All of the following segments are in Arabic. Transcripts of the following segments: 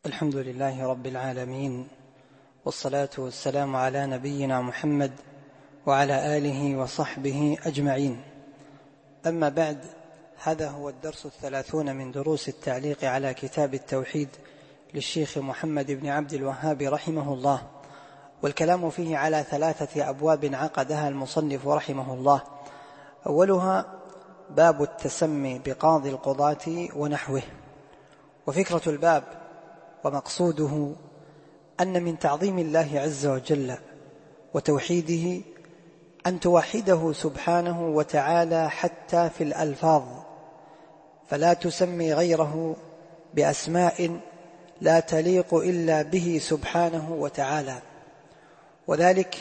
الحمد لله رب العالمين، والصلاة والسلام على نبينا محمد وعلى آله وصحبه أجمعين. أما بعد، هذا هو الدرس 30 من دروس التعليق على كتاب التوحيد للشيخ محمد بن عبد الوهاب رحمه الله، والكلام فيه على 3 أبواب عقدها المصنف رحمه الله. أولها باب التسمي بقاضي القضاة ونحوه. وفكرة الباب ومقصوده أن من تعظيم الله عز وجل وتوحيده أن توحده سبحانه وتعالى حتى في الألفاظ، فلا تسمي غيره بأسماء لا تليق إلا به سبحانه وتعالى، وذلك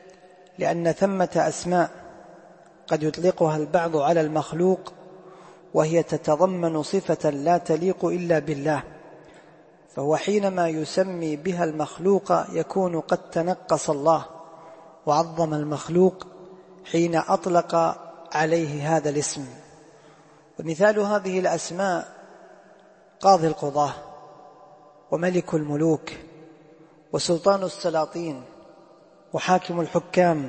لأن ثمة أسماء قد يطلقها البعض على المخلوق وهي تتضمن صفة لا تليق إلا بالله، فهو حينما يسمي بها المخلوق يكون قد تنقص الله وعظم المخلوق حين أطلق عليه هذا الاسم. ومثال هذه الأسماء قاضي القضاة وملك الملوك وسلطان السلاطين وحاكم الحكام.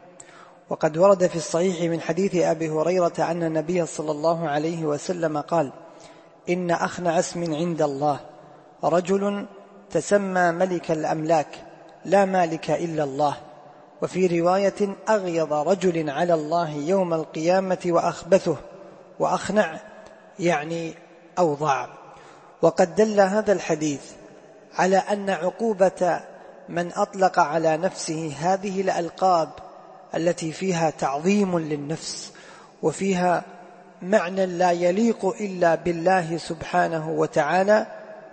وقد ورد في الصحيح من حديث أبي هريرة أن النبي صلى الله عليه وسلم قال: إن أخنع اسم عند الله رجل تسمى ملك الأملاك لا مالك إلا الله. وفي رواية: أغيظ رجل على الله يوم القيامة وأخبثه، وأخنع يعني أوضع. وقد دل هذا الحديث على أن عقوبة من أطلق على نفسه هذه الألقاب التي فيها تعظيم للنفس وفيها معنى لا يليق إلا بالله سبحانه وتعالى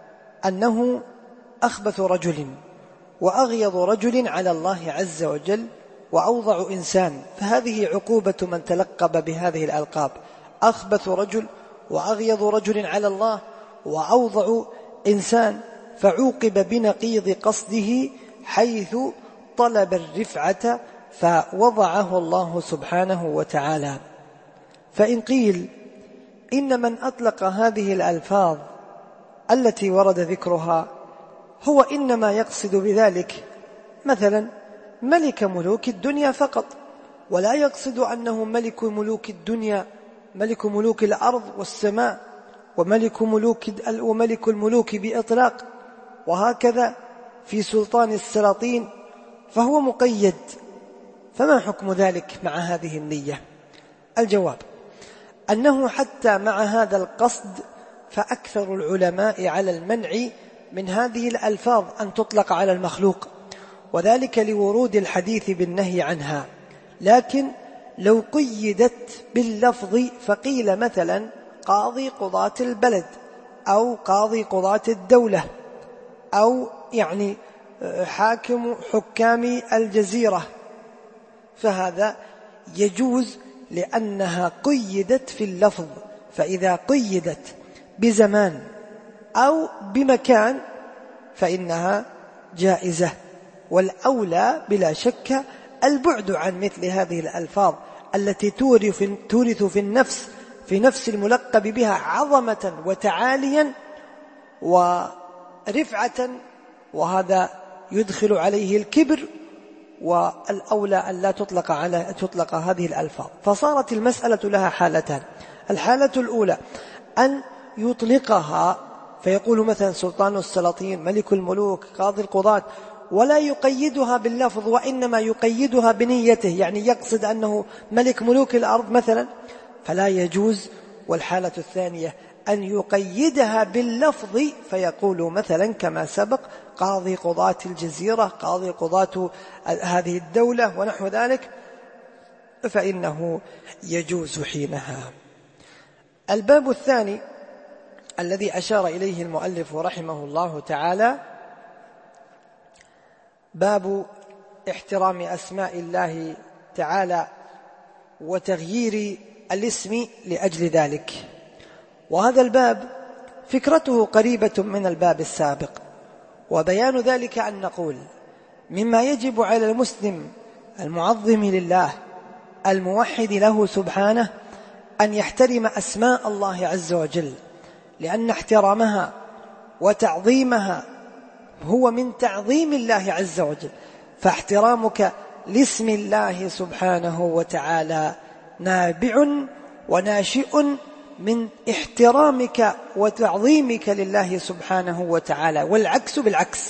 أنه أخبث رجل وأغيظ رجل على الله عز وجل وأوضع إنسان. فهذه عقوبة من تلقب بهذه الألقاب: أخبث رجل وأغيظ رجل على الله وأوضع إنسان، فعوقب بنقيض قصده حيث طلب الرفعة فوضعه الله سبحانه وتعالى. فإن قيل إن من أطلق هذه الألفاظ التي ورد ذكرها هو إنما يقصد بذلك مثلا ملك ملوك الدنيا فقط، ولا يقصد أنه ملك ملوك الدنيا، ملك ملوك الأرض والسماء، وملك الملوك بإطلاق، وهكذا في سلطان السلاطين، فهو مقيد. فما حكم ذلك مع هذه النية؟ الجواب أنه حتى مع هذا القصد فأكثر العلماء على المنع من هذه الألفاظ أن تطلق على المخلوق، وذلك لورود الحديث بالنهي عنها. لكن لو قيدت باللفظ فقيل مثلا قاضي قضاة البلد، أو قاضي قضاة الدولة، أو يعني حاكم حكام الجزيرة، فهذا يجوز لأنها قيدت في اللفظ. فإذا قيدت بزمان أو بمكان فإنها جائزة، والأولى بلا شك البعد عن مثل هذه الألفاظ التي تورث في نفس الملقب بها عظمة وتعاليا ورفعة، وهذا يدخل عليه الكبر. والأولى أن لا تطلق هذه الألفاظ. فصارت المسألة لها حالتان: الحالة الأولى أن يطلقها فيقول مثلا سلطان السلاطين، ملك الملوك، قاضي القضاة، ولا يقيدها باللفظ، وإنما يقيدها بنيته، يعني يقصد أنه ملك ملوك الأرض مثلا، فلا يجوز. والحالة الثانية أن يقيدها باللفظ فيقول مثلا كما سبق قاضي قضاة الجزيرة، قاضي قضاة هذه الدولة ونحو ذلك، فإنه يجوز حينها. الباب الثاني الذي أشار إليه المؤلف رحمه الله تعالى باب احترام أسماء الله تعالى وتغيير الاسم لأجل ذلك. وهذا الباب فكرته قريبة من الباب السابق، وبيان ذلك أن نقول مما يجب على المسلم المعظم لله الموحد له سبحانه أن يحترم أسماء الله عز وجل، لأن احترامها وتعظيمها هو من تعظيم الله عز وجل. فاحترامك لاسم الله سبحانه وتعالى نابع وناشئ من احترامك وتعظيمك لله سبحانه وتعالى، والعكس بالعكس.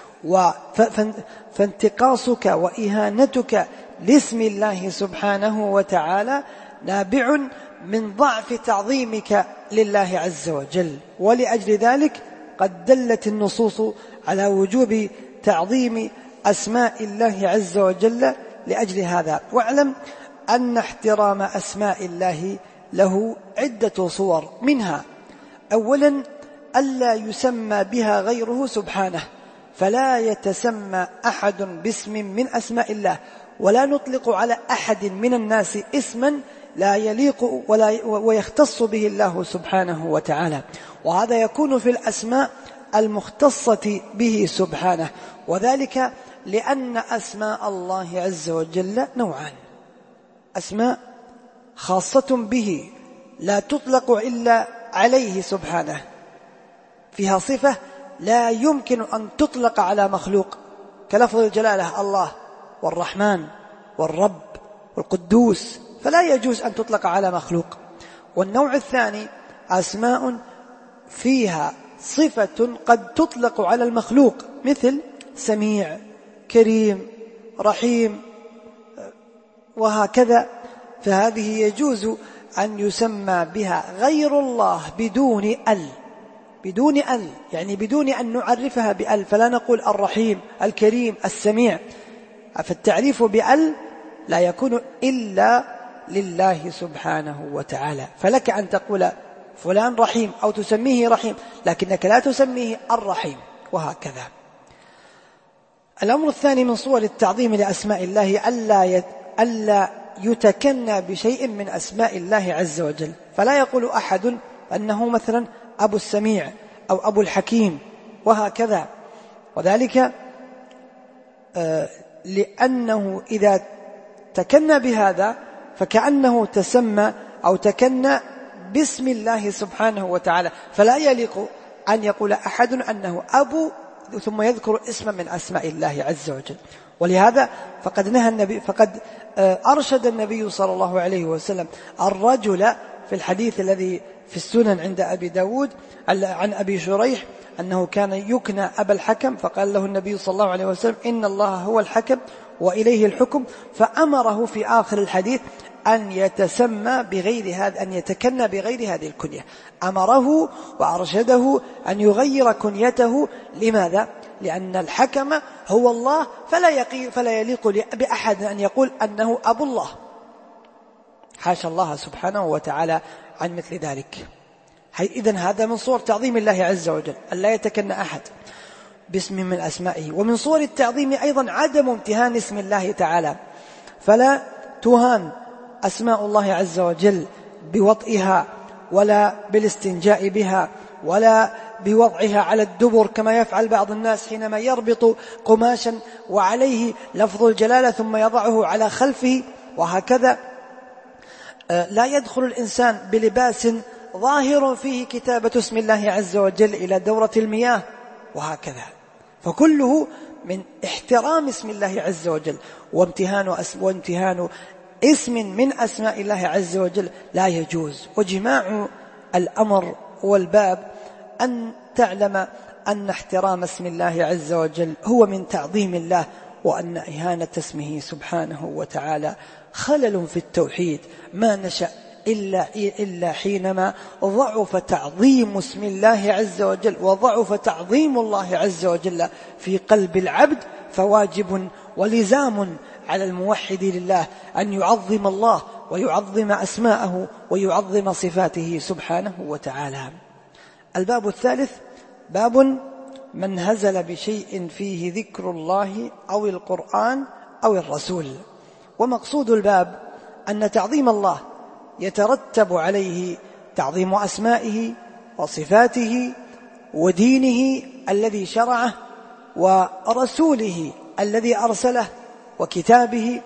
فانتقاصك وإهانتك لاسم الله سبحانه وتعالى نابع من ضعف تعظيمك لله عز وجل. ولأجل ذلك قد دلت النصوص على وجوب تعظيم أسماء الله عز وجل لأجل هذا. واعلم أن احترام أسماء الله له عدة صور، منها أولا ألا يسمى بها غيره سبحانه، فلا يتسمى أحد باسم من أسماء الله، ولا نطلق على أحد من الناس اسما لا يليق ويختص به الله سبحانه وتعالى. وهذا يكون في الأسماء المختصة به سبحانه، وذلك لأن أسماء الله عز وجل نوعان: أسماء خاصة به لا تطلق إلا عليه سبحانه، فيها صفة لا يمكن أن تطلق على مخلوق، كلفظ الجلالة الله والرحمن والرب والقدوس، فلا يجوز أن تطلق على مخلوق. والنوع الثاني أسماء فيها صفة قد تطلق على المخلوق، مثل سميع، كريم، رحيم، وهكذا، فهذه يجوز أن يسمى بها غير الله بدون أل، يعني بدون أن نعرفها بأل، فلا نقول الرحيم، الكريم، السميع. فالتعريف بأل لا يكون إلا لله سبحانه وتعالى. فلك أن تقول فلان رحيم أو تسميه رحيم، لكنك لا تسميه الرحيم، وهكذا. الأمر الثاني من صور التعظيم لأسماء الله ألا يتكنى بشيء من أسماء الله عز وجل، فلا يقول أحد أنه مثلا أبو السميع أو أبو الحكيم وهكذا، وذلك لأنه إذا تكنى بهذا فكأنه تسمى أو تكنى باسم الله سبحانه وتعالى، فلا يليق أن يقول أحد أنه أبو ثم يذكر اسما من أسماء الله عز وجل. ولهذا فقد أرشد النبي صلى الله عليه وسلم الرجل في الحديث الذي في السنن عند أبي داود عن أبي شريح أنه كان يكنى أبا الحكم، فقال له النبي صلى الله عليه وسلم إن الله هو الحكم وإليه الحكم، فأمره في آخر الحديث أن يتسمى بغير هذا، أن يتكنى بغير هذه الكنية، أمره وأرشده أن يغير كنيته. لماذا؟ لأن الحكم هو الله، فلا يليق بأحد أن يقول أنه أبو الله، حاشا الله سبحانه وتعالى عن مثل ذلك. إذن هذا من صور تعظيم الله عز وجل، ألا يتكنى أحد باسم من أسمائه. ومن صور التعظيم أيضا عدم امتهان اسم الله تعالى، فلا تهان أسماء الله عز وجل بوطئها ولا بالاستنجاء بها ولا بوضعها على الدبر كما يفعل بعض الناس حينما يربط قماشا وعليه لفظ الجلالة ثم يضعه على خلفه وهكذا. لا يدخل الإنسان بلباس ظاهر فيه كتابة اسم الله عز وجل إلى دورة المياه وهكذا، فكله من احترام اسم الله عز وجل وامتهان اسم من أسماء الله عز وجل لا يجوز. وجماع الأمر والباب أن تعلم أن احترام اسم الله عز وجل هو من تعظيم الله، وأن إهانة اسمه سبحانه وتعالى خلل في التوحيد ما نشأ إلا حينما ضعف تعظيم اسم الله عز وجل وضعف تعظيم الله عز وجل في قلب العبد. فواجب ولزام على الموحد لله أن يعظم الله ويعظم أسماءه ويعظم صفاته سبحانه وتعالى. الباب الثالث باب من هزل بشيء فيه ذكر الله أو القرآن أو الرسول. ومقصود الباب أن تعظيم الله يترتب عليه تعظيم أسمائه وصفاته ودينه الذي شرعه ورسوله الذي أرسله وكتابه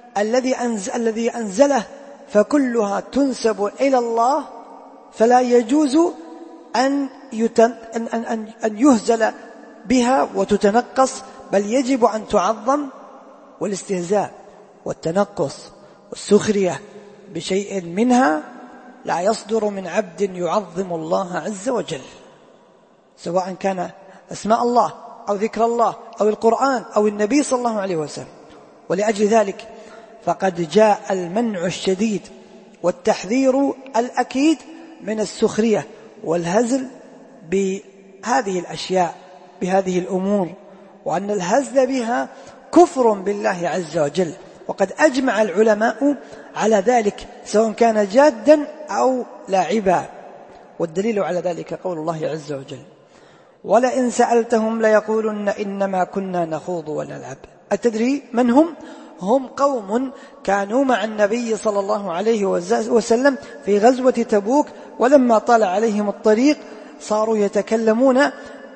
الذي أنزله، فكلها تنسب إلى الله، فلا يجوز أن يهزل بها وتتنقص، بل يجب أن تعظم. والاستهزاء والتنقص والسخرية بشيء منها لا يصدر من عبد يعظم الله عز وجل، سواء كان أسماء الله أو ذكر الله أو القرآن أو النبي صلى الله عليه وسلم. ولأجل ذلك فقد جاء المنع الشديد والتحذير الأكيد من السخرية والهزل بهذه الأشياء، بهذه الأمور، وأن الهزل بها كفر بالله عز وجل. وقد أجمع العلماء على ذلك سواء كان جادا أو لاعبا، والدليل على ذلك قول الله عز وجل: ولئن سألتهم ليقولن إنما كنا نخوض ونلعب. أتدري من هم؟ هم قوم كانوا مع النبي صلى الله عليه وسلم في غزوة تبوك، ولما طال عليهم الطريق صاروا يتكلمون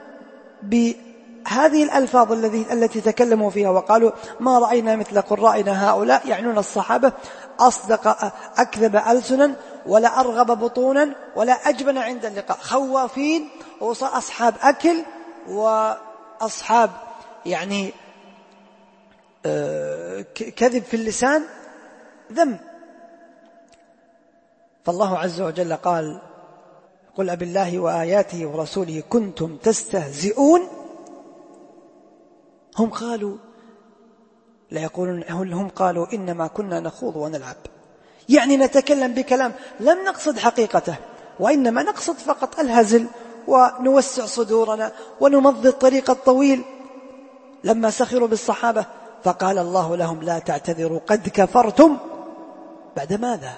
بهذه الألفاظ التي تكلموا فيها، وقالوا: ما رأينا مثل قرائنا هؤلاء، يعنون الصحابة، أصدق أكذب ألسنا ولا أرغب بطونا ولا أجبن عند اللقاء، خوافين، وصار أصحاب أكل وأصحاب يعني كذب في اللسان، ذم. فالله عز وجل قال: قل أبالله وآياته ورسوله كنتم تستهزئون. هم قالوا إنما كنا نخوض ونلعب، يعني نتكلم بكلام لم نقصد حقيقته، وإنما نقصد فقط الهزل ونوسع صدورنا ونمضي الطريق الطويل. لما سخروا بالصحابة فقال الله لهم: لا تعتذروا قد كفرتم بعد ماذا؟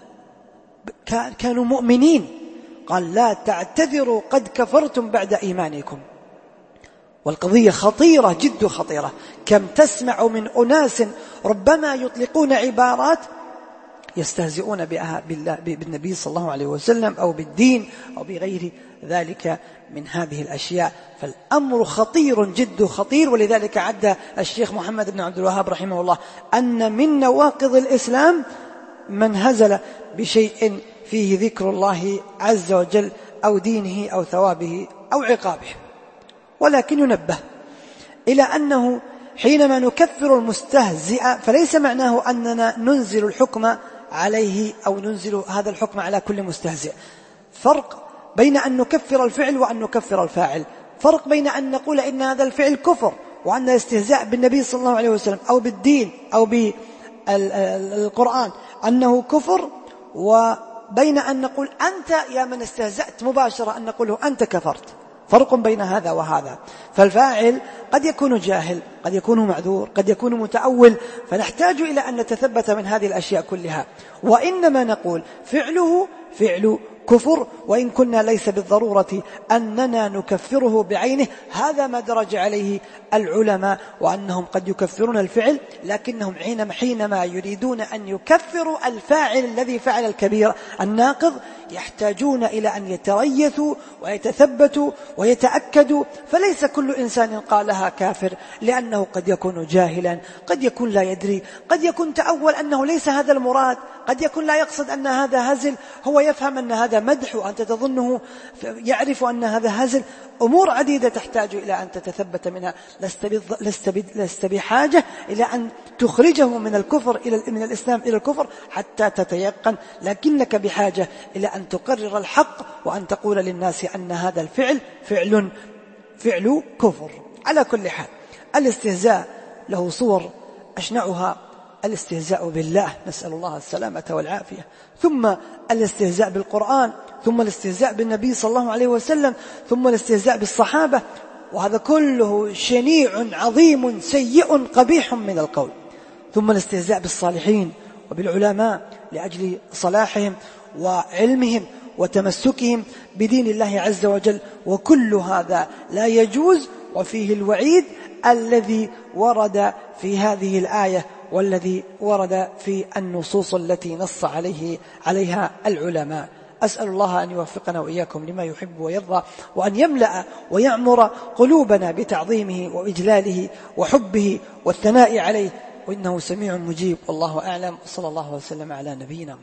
كانوا مؤمنين، قال: لا تعتذروا قد كفرتم بعد إيمانكم. والقضية خطيرة، جد خطيرة. كم تسمع من أناس ربما يطلقون عبارات يستهزئون بالنبي صلى الله عليه وسلم أو بالدين أو بغير ذلك من هذه الأشياء. فالأمر خطير، جد خطير. ولذلك عد الشيخ محمد بن عبد الوهاب رحمه الله أن من نواقض الإسلام من هزل بشيء فيه ذكر الله عز وجل أو دينه أو ثوابه أو عقابه. ولكن ينبه إلى أنه حينما نكفر المستهزئ فليس معناه أننا ننزل الحكم عليه أو ننزل هذا الحكم على كل مستهزئ. فرق بين أن نكفر الفعل وأن نكفر الفاعل، فرق بين أن نقول إن هذا الفعل كفر وأن الاستهزاء بالنبي صلى الله عليه وسلم أو بالدين أو بالقرآن أنه كفر، وبين أن نقول أنت يا من استهزأت مباشرة أن نقوله أنت كفرت. فرق بين هذا وهذا. فالفاعل قد يكون جاهل، قد يكون معذور، قد يكون متأول، فنحتاج إلى أن نتثبت من هذه الأشياء كلها. وإنما نقول فعله فعل كفر، وإن كنا ليس بالضرورة أننا نكفره بعينه. هذا ما درج عليه العلماء، وأنهم قد يكفرون الفعل، لكنهم حينما يريدون أن يكفروا الفاعل الذي فعل الكبير الناقض يحتاجون إلى أن يتريثوا ويتثبتوا ويتأكدوا. فليس كل إنسان قالها كافر، لأنه قد يكون جاهلا، قد يكون لا يدري، قد يكون تأول أنه ليس هذا المراد، قد يكون لا يقصد أن هذا هزل، هو يفهم أن هذا مدح وأنت تظنه يعرف أن هذا هزل. أمور عديدة تحتاج إلى أن تتثبت منها. لست بحاجة إلى أن تخرجه من الكفر من الإسلام إلى الكفر حتى تتيقن، لكنك بحاجة إلى أن تقرر الحق وأن تقول للناس أن هذا الفعل فعل كفر. على كل حال، الاستهزاء له صور أشنعها الاستهزاء بالله، نسأل الله السلامة والعافية، ثم الاستهزاء بالقرآن، ثم الاستهزاء بالنبي صلى الله عليه وسلم، ثم الاستهزاء بالصحابة، وهذا كله شنيع عظيم سيء قبيح من القول. ثم الاستهزاء بالصالحين وبالعلماء لأجل صلاحهم وعلمهم وتمسكهم بدين الله عز وجل، وكل هذا لا يجوز، وفيه الوعيد الذي ورد في هذه الآية والذي ورد في النصوص التي نص عليها العلماء. أسأل الله أن يوفقنا وإياكم لما يحب ويرضى، وأن يملأ ويعمر قلوبنا بتعظيمه وإجلاله وحبه والثناء عليه، وإنه سميع مجيب. والله أعلم، صلى الله وسلم على نبينا.